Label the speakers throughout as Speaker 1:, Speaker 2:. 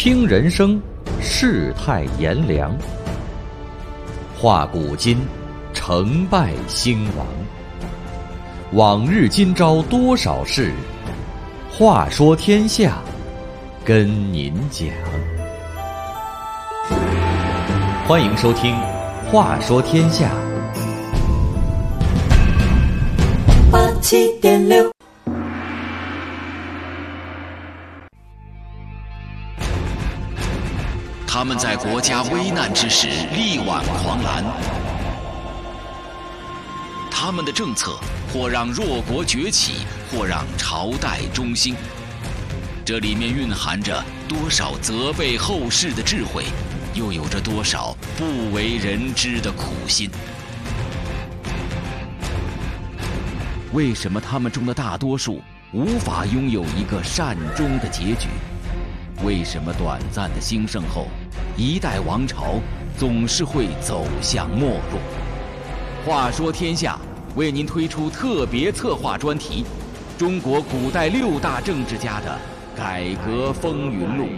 Speaker 1: 听人生，世态炎凉；话古今，成败兴亡。往日今朝多少事，话说天下，跟您讲。欢迎收听《话说天下》。
Speaker 2: 87.6。
Speaker 3: 他们在国家危难之时力挽狂澜，他们的政策或让弱国崛起，或让朝代中兴。这里面蕴含着多少责备后世的智慧，又有着多少不为人知的苦心。为什么他们中的大多数无法拥有一个善终的结局？为什么短暂的兴盛后，一代王朝总是会走向没落？话说天下为您推出特别策划专题：中国古代6大政治家的改革风云录。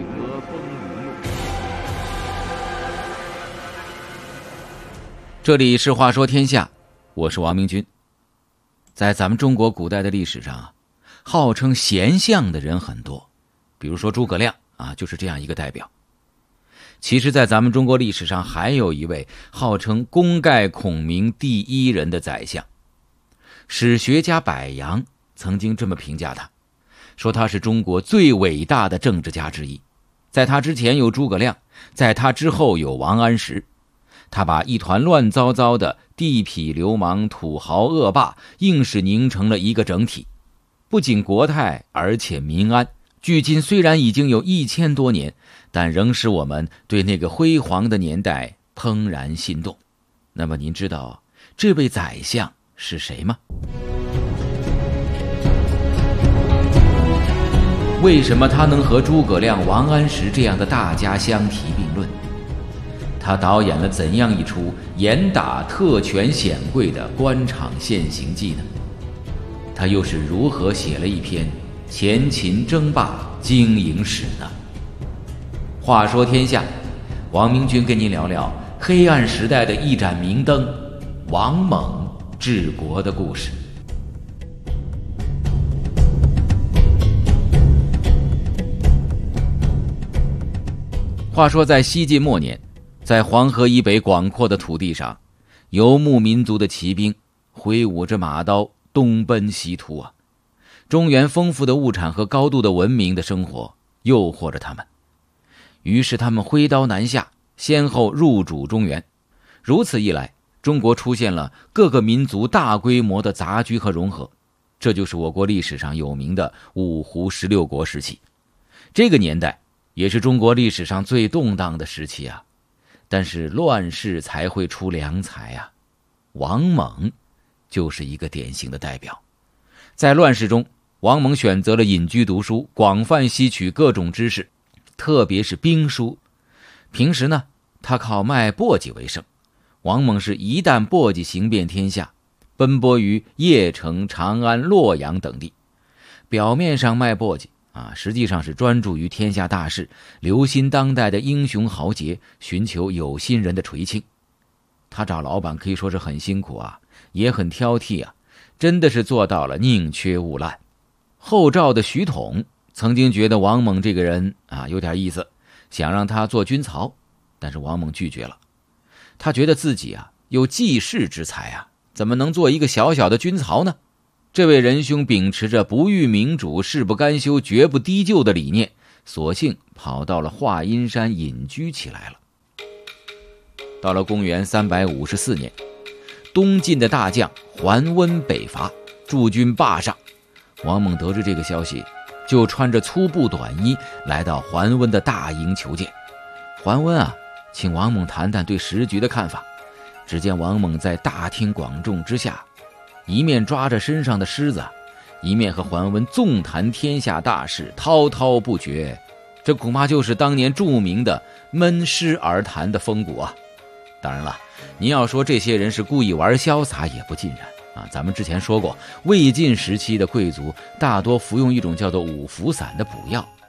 Speaker 3: 这里是话说天下，我是王明君。在咱们中国古代的历史上啊，号称贤相的人很多，比如说诸葛亮就是这样一个代表。其实在咱们中国历史上还有一位号称功盖孔明第一人的宰相。史学家柏杨曾经这么评价他，说他是中国最伟大的政治家之一。在他之前有诸葛亮，在他之后有王安石。他把一团乱糟糟的地痞流氓土豪恶霸硬是拧成了一个整体，不仅国泰而且民安。距今虽然已经有1000多年，但仍使我们对那个辉煌的年代怦然心动。那么您知道这位宰相是谁吗？为什么他能和诸葛亮、王安石这样的大家相提并论？他导演了怎样一出严打特权显贵的官场现形记呢？他又是如何写了一篇前秦争霸经营史呢？话说天下，王明君跟您聊聊黑暗时代的一盏明灯——王猛治国的故事。话说在西晋末年，在黄河以北广阔的土地上，游牧民族的骑兵挥舞着马刀东奔西突啊。中原丰富的物产和高度的文明的生活诱惑着他们，于是他们挥刀南下，先后入主中原。如此一来，中国出现了各个民族大规模的杂居和融合，这就是我国历史上有名的五胡16国时期。这个年代也是中国历史上最动荡的时期啊，但是乱世才会出良才啊，王猛就是一个典型的代表。在乱世中，王猛选择了隐居读书，广泛吸取各种知识，特别是兵书。平时呢，他靠卖簸箕为生。王猛是一担簸箕行遍天下，奔波于邺城、长安、洛阳等地。表面上卖簸箕实际上是专注于天下大事，留心当代的英雄豪杰，寻求有心人的垂青。他找老板可以说是很辛苦也很挑剔真的是做到了宁缺毋滥。后赵的徐统曾经觉得王猛这个人有点意思，想让他做军曹，但是王猛拒绝了。他觉得自己有济世之才怎么能做一个小小的军曹呢？这位仁兄秉持着不遇明主誓不甘休绝不低就的理念，索性跑到了华阴山隐居起来了。到了公元354年，东晋的大将桓温北伐，驻军坝上。王猛得知这个消息，就穿着粗布短衣来到桓温的大营求见。桓温请王猛谈谈对时局的看法。只见王猛在大庭广众之下，一面抓着身上的虱子，一面和桓温纵谈天下大事，滔滔不绝。这恐怕就是当年著名的闷狮而谈的风骨当然了，您要说这些人是故意玩潇洒也不尽然咱们之前说过，魏晋时期的贵族大多服用一种叫做五福散的补药，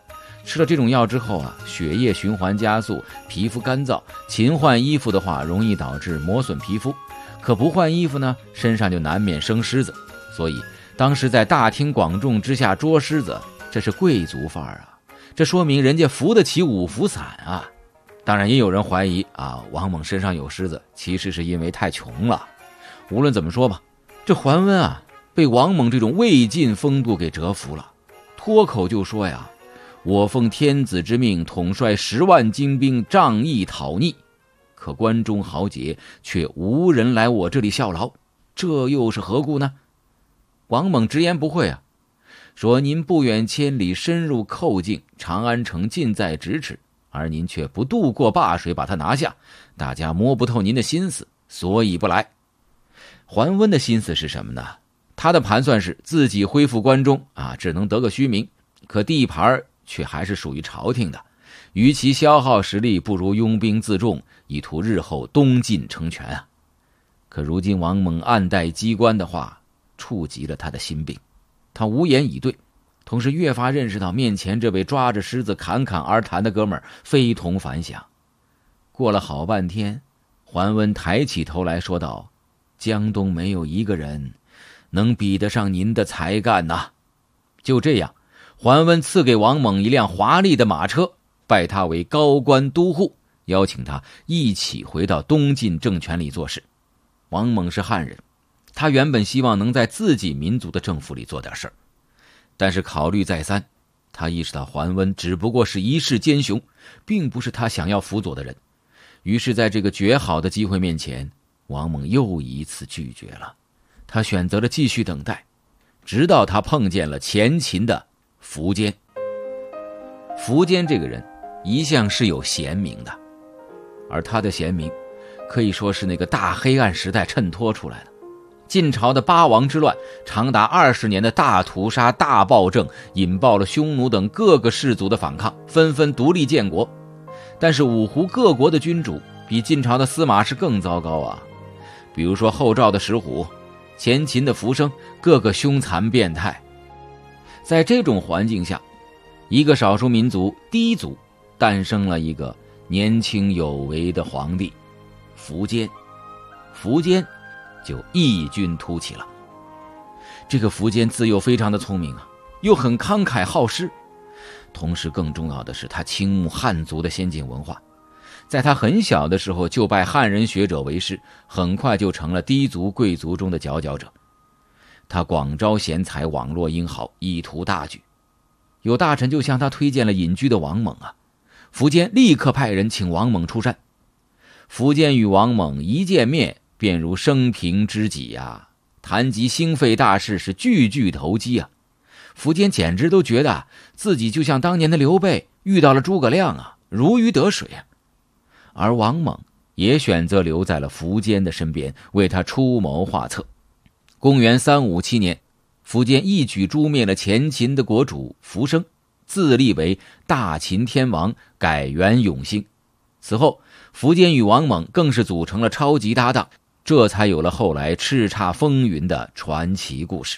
Speaker 3: 吃了这种药之后啊，血液循环加速，皮肤干燥，勤换衣服的话容易导致磨损皮肤，可不换衣服呢，身上就难免生虱子。所以当时在大庭广众之下捉虱子，这是贵族范儿啊，这说明人家扶得起五福伞啊。当然也有人怀疑啊，王猛身上有虱子其实是因为太穷了。无论怎么说吧，这桓温啊被王猛这种魏晋风度给折服了，脱口就说呀，我奉天子之命统帅10万精兵仗义讨逆，可关中豪杰却无人来我这里效劳，这又是何故呢？王猛直言不讳啊，说您不远千里深入寇境，长安城近在咫尺，而您却不渡过灞水把它拿下，大家摸不透您的心思，所以不来。桓温的心思是什么呢？他的盘算是自己恢复关中啊，只能得个虚名，可地盘却还是属于朝廷的，与其消耗实力，不如拥兵自重，以图日后东进成全啊。可如今王猛暗带机关的话触及了他的心病，他无言以对，同时越发认识到面前这位抓着狮子侃侃而谈的哥们儿非同凡响。过了好半天，桓温抬起头来说道，江东没有一个人能比得上您的才干呐。就这样，桓温赐给王猛一辆华丽的马车，拜他为高官都护，邀请他一起回到东晋政权里做事。王猛是汉人，他原本希望能在自己民族的政府里做点事儿，但是考虑再三，他意识到桓温只不过是一世奸雄，并不是他想要辅佐的人。于是在这个绝好的机会面前，王猛又一次拒绝了。他选择了继续等待，直到他碰见了前秦的苻坚。苻坚这个人一向是有贤名的，而他的贤名可以说是那个大黑暗时代衬托出来的。晋朝的八王之乱，长达20年的大屠杀、大暴政，引爆了匈奴等各个氏族的反抗，纷纷独立建国。但是五胡各国的君主比晋朝的司马氏更糟糕啊！比如说后赵的石虎，前秦的苻生，个个凶残变态。在这种环境下，一个少数民族氐族诞生了一个年轻有为的皇帝苻坚。苻坚就异军突起了。这个苻坚自幼非常的聪明啊，又很慷慨好施，同时更重要的是他倾慕汉族的先进文化。在他很小的时候就拜汉人学者为师，很快就成了氐族贵族中的佼佼者。他广招贤才，网络英豪，意图大举。有大臣就向他推荐了隐居的王猛啊，苻坚立刻派人请王猛出山。苻坚与王猛一见面便如生平知己啊，谈及兴废大事是句句投机啊。苻坚简直都觉得自己就像当年的刘备遇到了诸葛亮啊，如鱼得水啊。而王猛也选择留在了苻坚的身边，为他出谋划策。公元357年，苻坚一举诛灭了前秦的国主苻生，自立为大秦天王，改元永兴。此后苻坚与王猛更是组成了超级搭档，这才有了后来叱咤风云的传奇故事。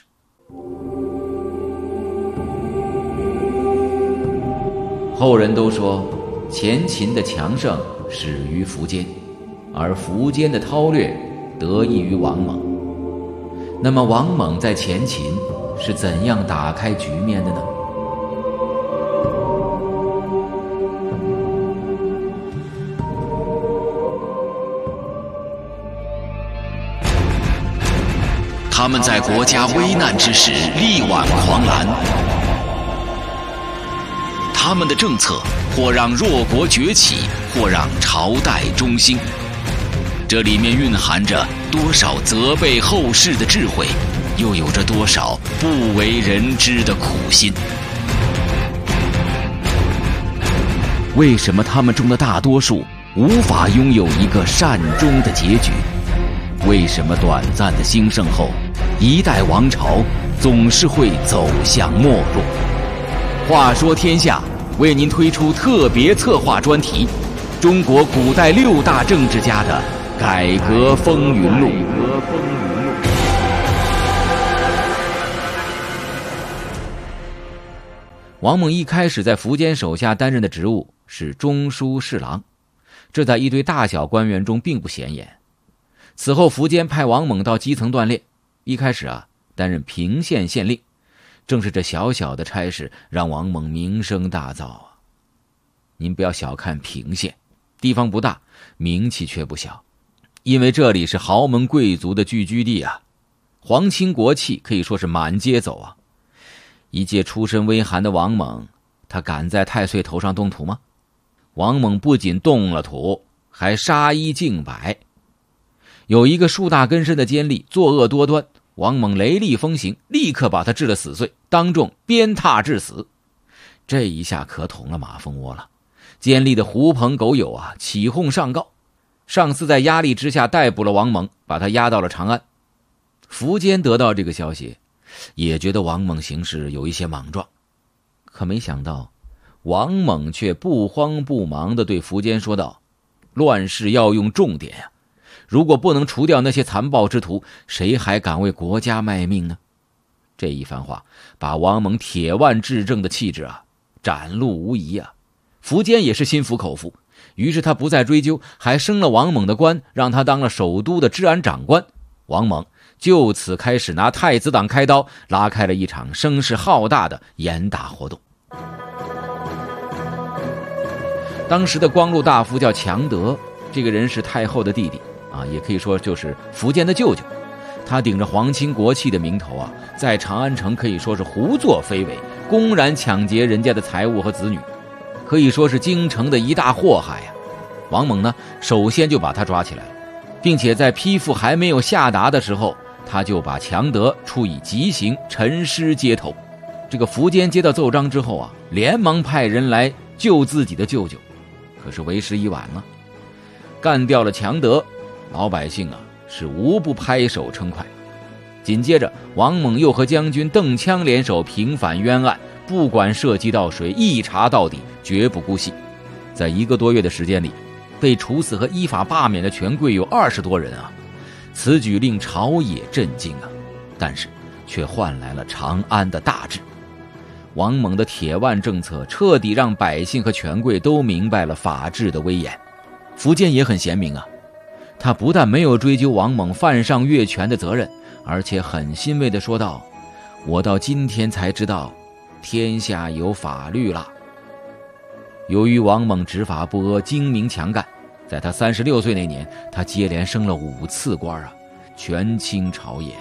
Speaker 3: 后人都说前秦的强盛始于苻坚，而苻坚的韬略得益于王猛。那么王猛在前秦是怎样打开局面的呢？
Speaker 2: 他们在国家危难之时力挽狂澜，他们的政策或让弱国崛起，或让朝代中兴。这里面蕴含着多少责备后世的智慧，又有着多少不为人知的苦心。为什么他们中的大多数无法拥有一个善终的结局？为什么短暂的兴盛后，一代王朝总是会走向没落？话说天下为您推出特别策划专题：中国古代6大政治家的改革风云录。
Speaker 3: 王猛一开始在苻坚手下担任的职务是中书侍郎，这在一堆大小官员中并不显眼。此后苻坚派王猛到基层锻炼，一开始担任平县县令，正是这小小的差事让王猛名声大噪啊。您不要小看平县，地方不大，名气却不小，因为这里是豪门贵族的聚居地啊，皇亲国戚可以说是满街走啊。一介出身微寒的王猛，他敢在太岁头上动土吗？王猛不仅动了土，还杀一儆百。有一个树大根深的奸吏作恶多端，王猛雷厉风行，立刻把他治了死罪，当众鞭挞致死。这一下可捅了马蜂窝了，奸吏的狐朋狗友起哄上告，上司在压力之下逮捕了王猛，把他押到了长安。苻坚得到这个消息，也觉得王猛行事有一些莽撞，可没想到王猛却不慌不忙地对苻坚说道：乱世要用重典啊，如果不能除掉那些残暴之徒，谁还敢为国家卖命呢？这一番话把王猛铁腕治政的气质展露无遗啊。苻坚也是心服口服，于是他不再追究，还升了王猛的官，让他当了首都的治安长官。王猛就此开始拿太子党开刀，拉开了一场声势浩大的严打活动。当时的光禄大夫叫强德，这个人是太后的弟弟也可以说就是苻坚的舅舅。他顶着皇亲国戚的名头在长安城可以说是胡作非为，公然抢劫人家的财物和子女，可以说是京城的一大祸害呀。王猛呢，首先就把他抓起来了，并且在批复还没有下达的时候，他就把强德处以极刑，沉尸街头。这个苻坚接到奏章之后连忙派人来救自己的舅舅，可是为时已晚了。干掉了强德，老百姓是无不拍手称快。紧接着王猛又和将军邓羌联手平反冤案，不管涉及到谁，一查到底，绝不姑息。在1个多月的时间里，被处死和依法罢免的权贵有20多人此举令朝野震惊但是却换来了长安的大治。王猛的铁腕政策彻底让百姓和权贵都明白了法治的威严。苻坚也很贤明他不但没有追究王猛犯上越权的责任，而且很欣慰地说道：我到今天才知道天下有法律了。由于王猛执法不阿，精明强干，在他36岁那年，他接连升了5次官权倾朝野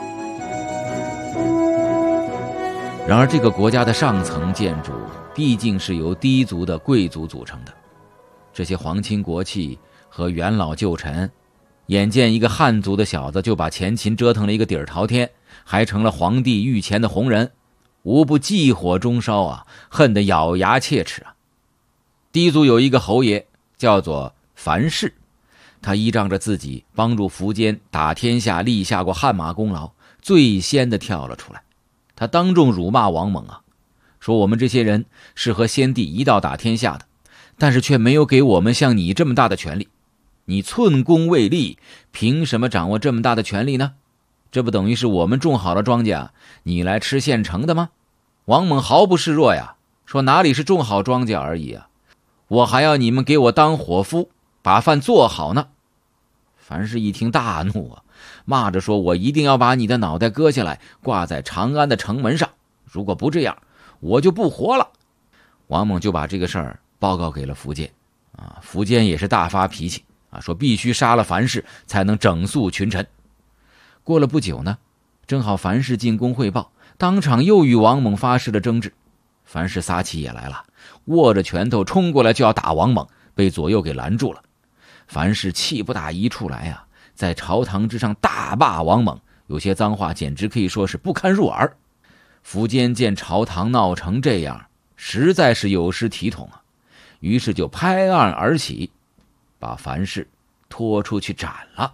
Speaker 3: 然而这个国家的上层建筑毕竟是由低族的贵族组成的，这些皇亲国戚和元老旧臣眼见一个汉族的小子就把前秦折腾了一个底儿朝天，还成了皇帝御前的红人，无不忌火中烧恨得咬牙切齿低族有一个侯爷叫做樊氏，他依仗着自己帮助苻坚打天下立下过汗马功劳，最先的跳了出来。他当众辱骂王猛说我们这些人是和先帝一道打天下的，但是却没有给我们像你这么大的权力，你寸功未立，凭什么掌握这么大的权力呢？这不等于是我们种好了庄稼，你来吃现成的吗？王猛毫不示弱说哪里是种好庄稼而已我还要你们给我当伙夫，把饭做好呢。樊氏一听大怒骂着说我一定要把你的脑袋割下来挂在长安的城门上，如果不这样我就不活了。王猛就把这个事儿报告给了苻坚苻坚也是大发脾气说必须杀了樊氏才能整肃群臣。过了不久呢，正好樊氏进宫汇报，当场又与王猛发生了争执。樊氏撒气也来了，握着拳头冲过来就要打王猛，被左右给拦住了。樊氏气不打一处来在朝堂之上大骂王猛，有些脏话简直可以说是不堪入耳。苻坚见朝堂闹成这样，实在是有失体统于是就拍案而起，把樊氏拖出去斩了。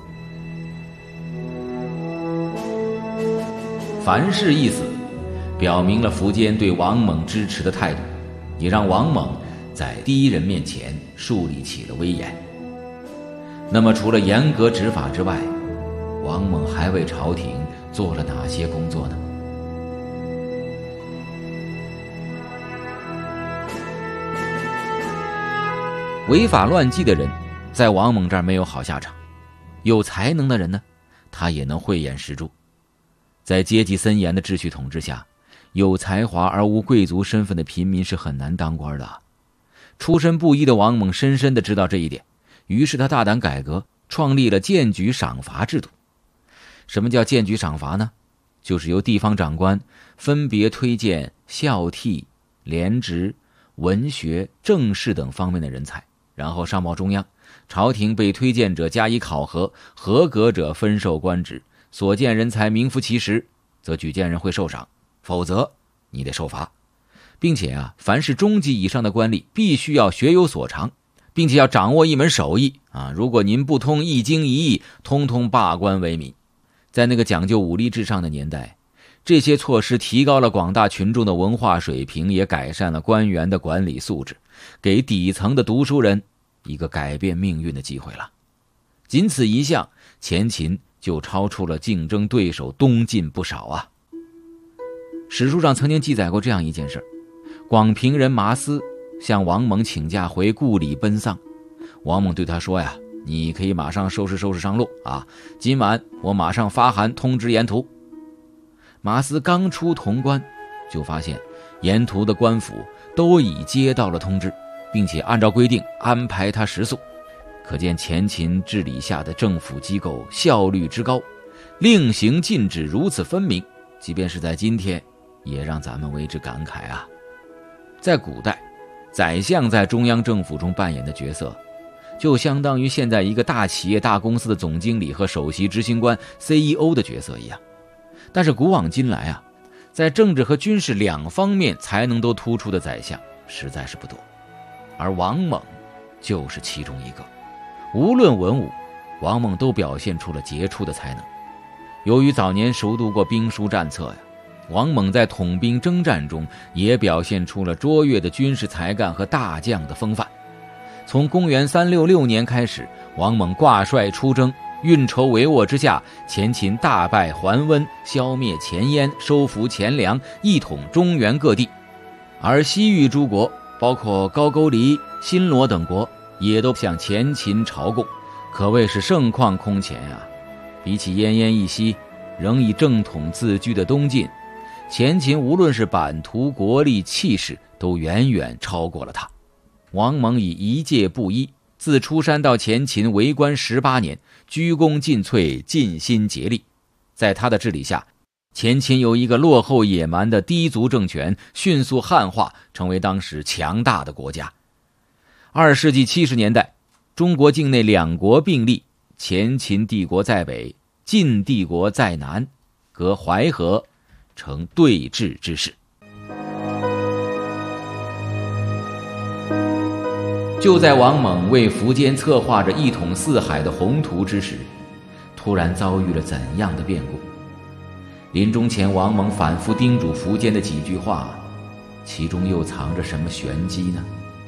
Speaker 3: 樊氏一死，表明了苻坚对王猛支持的态度，也让王猛在第一人面前树立起了威严。那么除了严格执法之外，王猛还为朝廷做了哪些工作呢？ 违法乱纪的人在王猛这儿没有好下场，有才能的人呢，他也能慧眼识珠。在阶级森严的秩序统治下，有才华而无贵族身份的平民是很难当官的。出身布衣的王猛深深地知道这一点，于是他大胆改革，创立了荐举赏罚制度。什么叫荐举赏罚呢？就是由地方长官分别推荐孝悌、廉直、文学、政事等方面的人才，然后上报中央，朝廷被推荐者加以考核，合格者分授官职，所荐人才名副其实，则举荐人会受赏，否则你得受罚。并且凡是中级以上的官吏必须要学有所长，并且要掌握一门手艺如果您不通一经一义，通通罢官为民。在那个讲究武力至上的年代，这些措施提高了广大群众的文化水平，也改善了官员的管理素质，给底层的读书人一个改变命运的机会了。仅此一项，前秦就超出了竞争对手东晋不少啊。史书上曾经记载过这样一件事：广平人麻思向王猛请假回故里奔丧，王猛对他说你可以马上收拾上路今晚我马上发函通知沿途。麻思刚出潼关，就发现沿途的官府都已接到了通知，并且按照规定安排他食宿，可见前秦治理下的政府机构效率之高，令行禁止如此分明，即便是在今天也让咱们为之感慨在古代，宰相在中央政府中扮演的角色就相当于现在一个大企业大公司的总经理和首席执行官 CEO 的角色一样。但是古往今来在政治和军事两方面才能都突出的宰相实在是不多，而王猛就是其中一个。无论文武，王猛都表现出了杰出的才能。由于早年熟读过兵书战策王猛在统兵征战中也表现出了卓越的军事才干和大将的风范。从公元366年开始，王猛挂帅出征，运筹帷幄之下，前秦大败桓温，消灭前燕，收服前凉，一统中原各地。而西域诸国，包括高句丽、新罗等国，也都向前秦朝贡，可谓是盛况空前比起奄奄一息仍以正统自居的东晋，前秦无论是版图、国力、气势都远远超过了他。王猛以一介布衣，自出山到前秦为官18年，鞠躬尽瘁，尽心竭力。在他的治理下，前秦由一个落后野蛮的低族政权迅速汉化，成为当时强大的国家。2世纪70年代，中国境内两国并立，前秦帝国在北，晋帝国在南，隔淮河，成对峙之势。就在王猛为苻坚策划着一统四海的宏图之时，突然遭遇了怎样的变故？临终前，王猛反复叮嘱苻坚的几句话，其中又藏着什么玄机呢？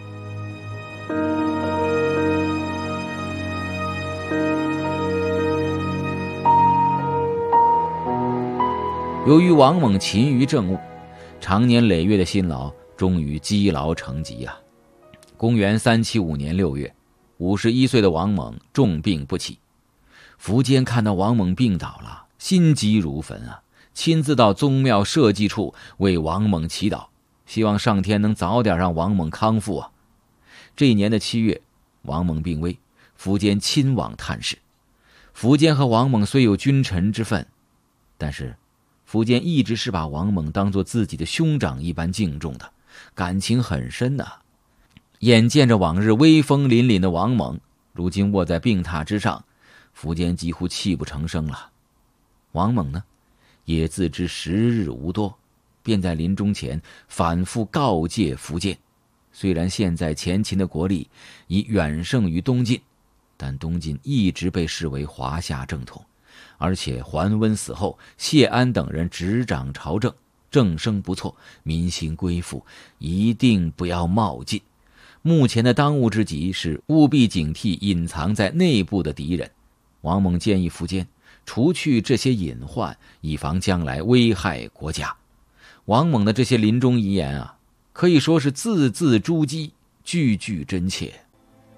Speaker 3: 由于王猛勤于政务，长年累月的辛劳终于积劳成疾公元375年6月，51岁的王猛重病不起。苻坚看到王猛病倒了，心急如焚亲自到宗庙社稷处为王猛祈祷，希望上天能早点让王猛康复这一年的7月，王猛病危，苻坚亲往探视。苻坚和王猛虽有君臣之分，但是苻坚一直是把王猛当作自己的兄长一般敬重的，感情很深眼见着往日威风凛凛的王猛，如今卧在病榻之上，苻坚几乎泣不成声了。王猛呢，也自知时日无多，便在临终前反复告诫苻坚，虽然现在前秦的国力已远胜于东晋，但东晋一直被视为华夏正统，而且桓温死后，谢安等人执掌朝政，政声不错，民心归附，一定不要冒进。目前的当务之急是务必警惕隐藏在内部的敌人。王猛建议苻坚除去这些隐患，以防将来危害国家。王猛的这些临终遗言可以说是字字珠玑，句句真切。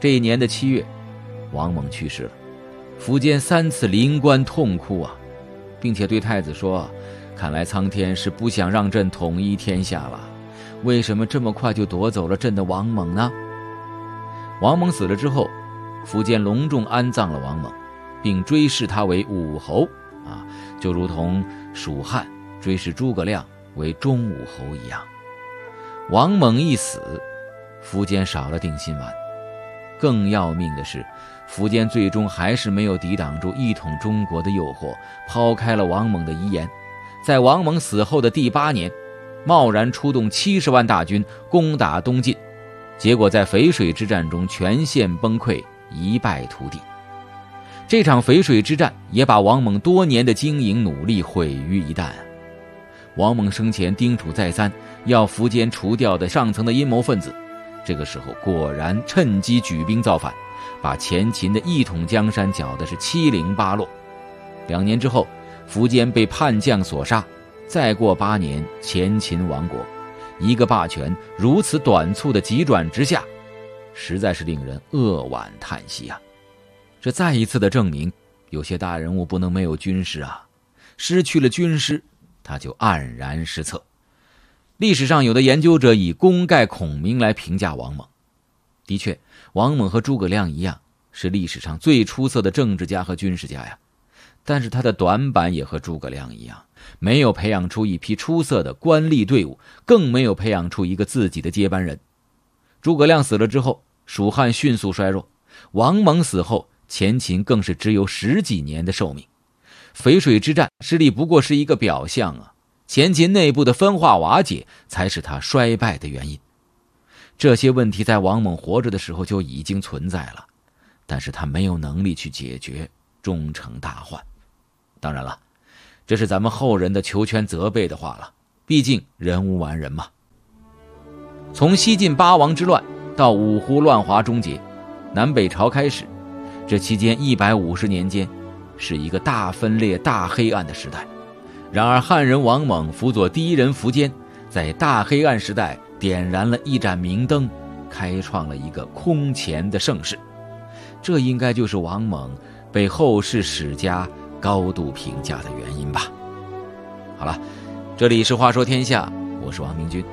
Speaker 3: 这一年的7月，王猛去世了。苻坚3次临棺痛哭啊，并且对太子说，看来苍天是不想让朕统一天下了，为什么这么快就夺走了朕的王猛呢？王猛死了之后，苻坚隆重安葬了王猛，并追谥他为武侯就如同蜀汉追谥诸葛亮为忠武侯一样。王猛一死，苻坚少了定心丸。更要命的是，苻坚最终还是没有抵挡住一统中国的诱惑，抛开了王猛的遗言，在王猛死后的第8年，贸然出动70万大军攻打东晋，结果在淝水之战中全线崩溃，一败涂地。这场淝水之战也把王猛多年的经营努力毁于一旦。王猛生前叮嘱再三，要苻坚除掉的上层的阴谋分子，这个时候果然趁机举兵造反，把前秦的一统江山搅得是七零八落。2年之后，苻坚被叛将所杀，再过8年，前秦亡国。一个霸权如此短促的急转直下，实在是令人扼腕叹息啊！这再一次的证明，有些大人物不能没有军师啊，失去了军师，他就黯然失策。历史上有的研究者以功盖孔明来评价王猛。的确，王猛和诸葛亮一样，是历史上最出色的政治家和军事家呀。但是他的短板也和诸葛亮一样，没有培养出一批出色的官吏队伍，更没有培养出一个自己的接班人。诸葛亮死了之后，蜀汉迅速衰弱；王猛死后，前秦更是只有10几年的寿命。淝水之战失利不过是一个表象啊，前秦内部的分化瓦解才是他衰败的原因。这些问题在王猛活着的时候就已经存在了，但是他没有能力去解决，终成大患。当然了，这是咱们后人的求全责备的话了，毕竟人无完人嘛。从西晋8王之乱到五胡乱华终结，南北朝开始，这期间150年间是一个大分裂大黑暗的时代。然而汉人王猛辅佐第一人苻坚，在大黑暗时代点燃了一盏明灯，开创了一个空前的盛世。这应该就是王猛被后世史家高度评价的原因吧。好了，这里是话说天下，我是王明君。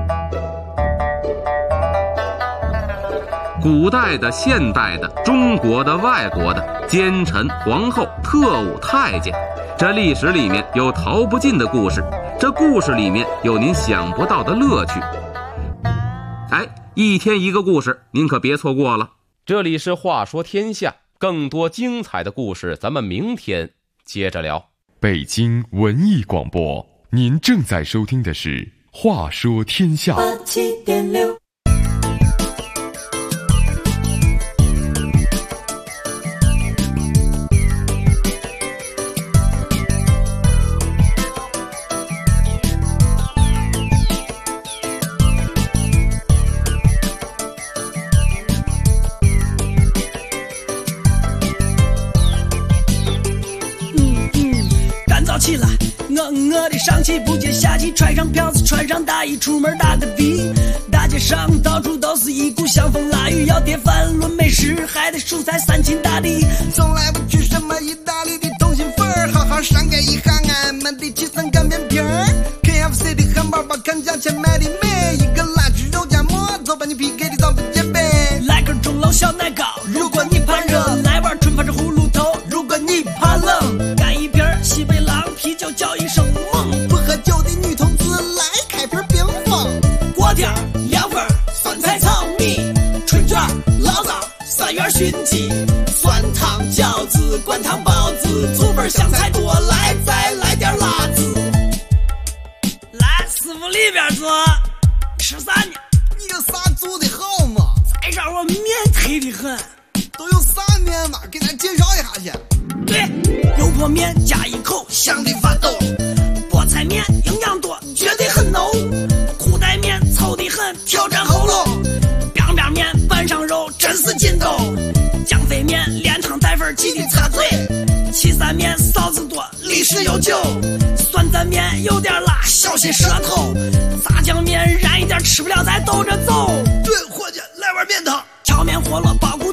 Speaker 4: 古代的、现代的、中国的、外国的，奸臣、皇后、特务、太监，这历史里面有逃不尽的故事，这故事里面有您想不到的乐趣。一天一个故事，您可别错过了。
Speaker 5: 这里是话说天下，更多精彩的故事咱们明天接着聊。
Speaker 6: 北京文艺广播，您正在收听的是话说天下。87.6
Speaker 7: 起来，我的上气不接下气，穿上票子，穿上大衣，出门打个的。大街上到处都是一股香风腊雨，要碟饭论美食，还得蔬菜3秦大地。
Speaker 8: 从来不去什么意大利的通心粉儿，好好上盖一行俺们的起司干面皮儿。KFC 的汉堡包，看价钱买的美，一个辣猪肉夹馍，走吧你 PK 的早不接杯。
Speaker 7: 来根钟楼小奶糕，如果你怕热，来碗春发这葫芦头，如果你怕冷，干一瓶西北狼啤酒叫一声猛，
Speaker 8: 不喝酒的女同志来开瓶冰峰，
Speaker 7: 锅贴凉粉酸菜炒米，春卷醪糟3元熏鸡，酸汤饺子灌汤包子，醋粉香菜多来，再来点辣子。来师傅里边坐，吃啥呢？
Speaker 8: 你有啥做的好吗？
Speaker 7: 再让我面忒的很。
Speaker 8: 都有啥面嘛？给咱介绍一下去。
Speaker 7: 对，油泼面加一口香的发抖，菠菜面营养多，绝对很浓，裤带面糙的很，挑战喉咙，凉面面拌上肉真是劲斗，酱肥面连汤带粉记得擦嘴，岐山面臊子多，历史悠久，酸蘸面有点辣，小心舌头，炸酱面燃一点，吃不了再兜着走。
Speaker 8: 对，伙计，来碗面汤。
Speaker 7: 荞面饸饹包谷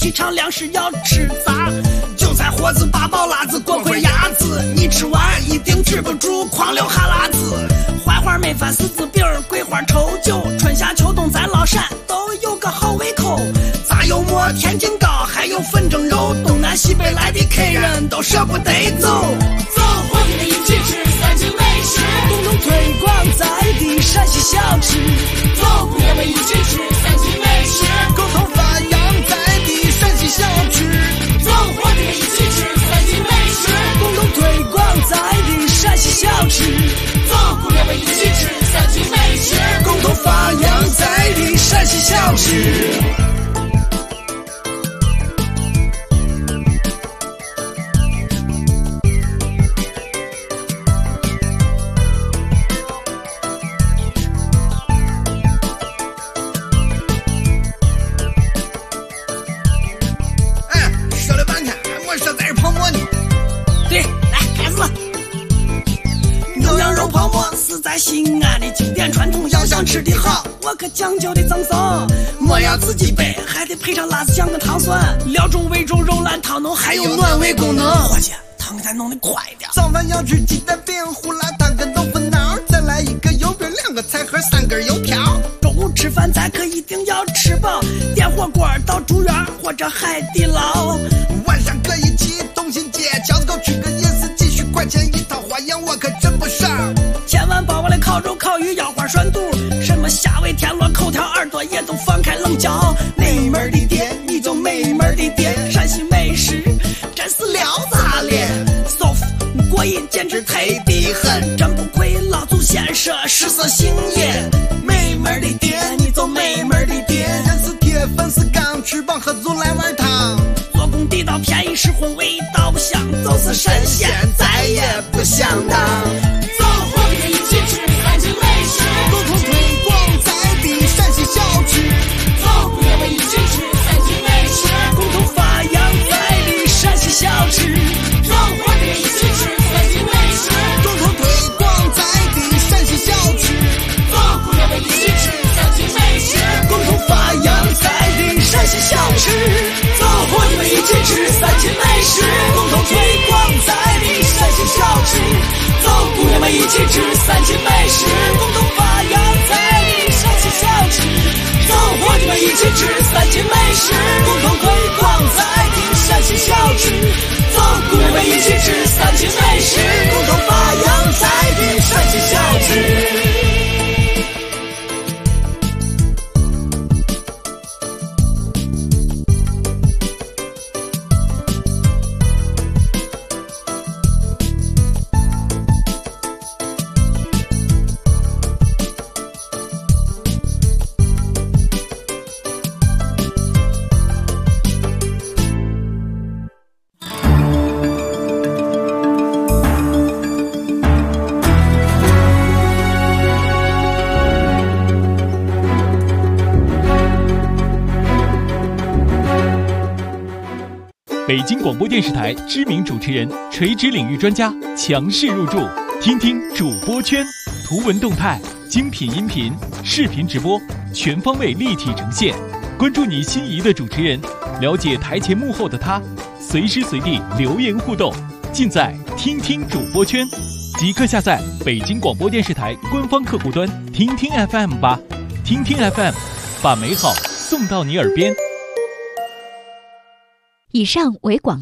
Speaker 7: 一场粮食要吃杂，韭菜货子八宝辣子锅盔鸭子，你吃完一定止不住狂流哈喇子。槐花焖饭柿子饼桂花稠酒，春夏秋冬在崂山都有个好胃口。炸油馍天津糕还有粉蒸肉，东南西北来的客人都舍不得走。走，我们一起吃三秦美食，共同推广在地陕西小吃。走，我们一起吃三秦美食，
Speaker 8: 共同发扬在地陕西小吃。
Speaker 7: 走，我们一起吃三秦美食，共同推广在地陕西小吃。走，我们一起吃三秦美食，共同发扬在地陕西小吃。在西安的经典传统，要想吃的好，我可讲究的赠送。莫要自己备，还得配上辣子酱跟糖蒜，料中味中肉烂汤浓，还有暖胃功能。伙计，汤给咱弄得快点。
Speaker 8: 早饭要吃鸡蛋饼、胡辣汤跟豆腐脑，再来一个油饼、2个菜盒、3根油条。
Speaker 7: 中午吃饭咱可一定要吃饱，点火锅到住院或者海底捞。
Speaker 8: 晚上可以去东新街饺子沟吃个夜市，几十块钱一套，花样我可真不少。
Speaker 7: 千万把我的烤肉、烤鱼、腰花、涮肚，什么虾尾、田螺、口条、耳朵也都放开冷嚼。美门的店，你就美门的店，陕西美食真是撩炸脸，舒服过瘾，简直忒的很，真不愧老祖先说食色性也。美门的店，你就美门的店，
Speaker 8: 人是铁，粉是钢，吃饱喝足来碗汤。
Speaker 7: 做工地道，便宜实惠，味道不香，就是神仙再也不想当。走，我们一起吃三秦美食，
Speaker 8: 共同推广在地陕西小吃。
Speaker 7: 走，我们一起吃三秦美食，共同发扬在地陕西小吃。走，我们一起吃三秦美食，
Speaker 8: 共同推广在地陕西小吃。
Speaker 7: 走，我们一起吃三秦美食，共同发扬在地陕西小吃。走，我们一起吃三秦美食，共同推广在地陕西小吃。走，我们一起吃三秦美食，共同发扬在地陕西小吃。走，我们一起吃三秦美食，共同推广在地陕西小吃。走，我们一起吃三秦美食，共同发扬在地陕西小吃。
Speaker 9: 北京广播电视台知名主持人、垂直领域专家强势入驻，听听主播圈，图文动态、精品音频、视频直播，全方位立体呈现。关注你心仪的主持人，了解台前幕后的他，随时随地留言互动，尽在听听主播圈。即刻下载北京广播电视台官方客户端听听 FM 吧，听听 FM， 把美好送到你耳边。
Speaker 10: 以上为广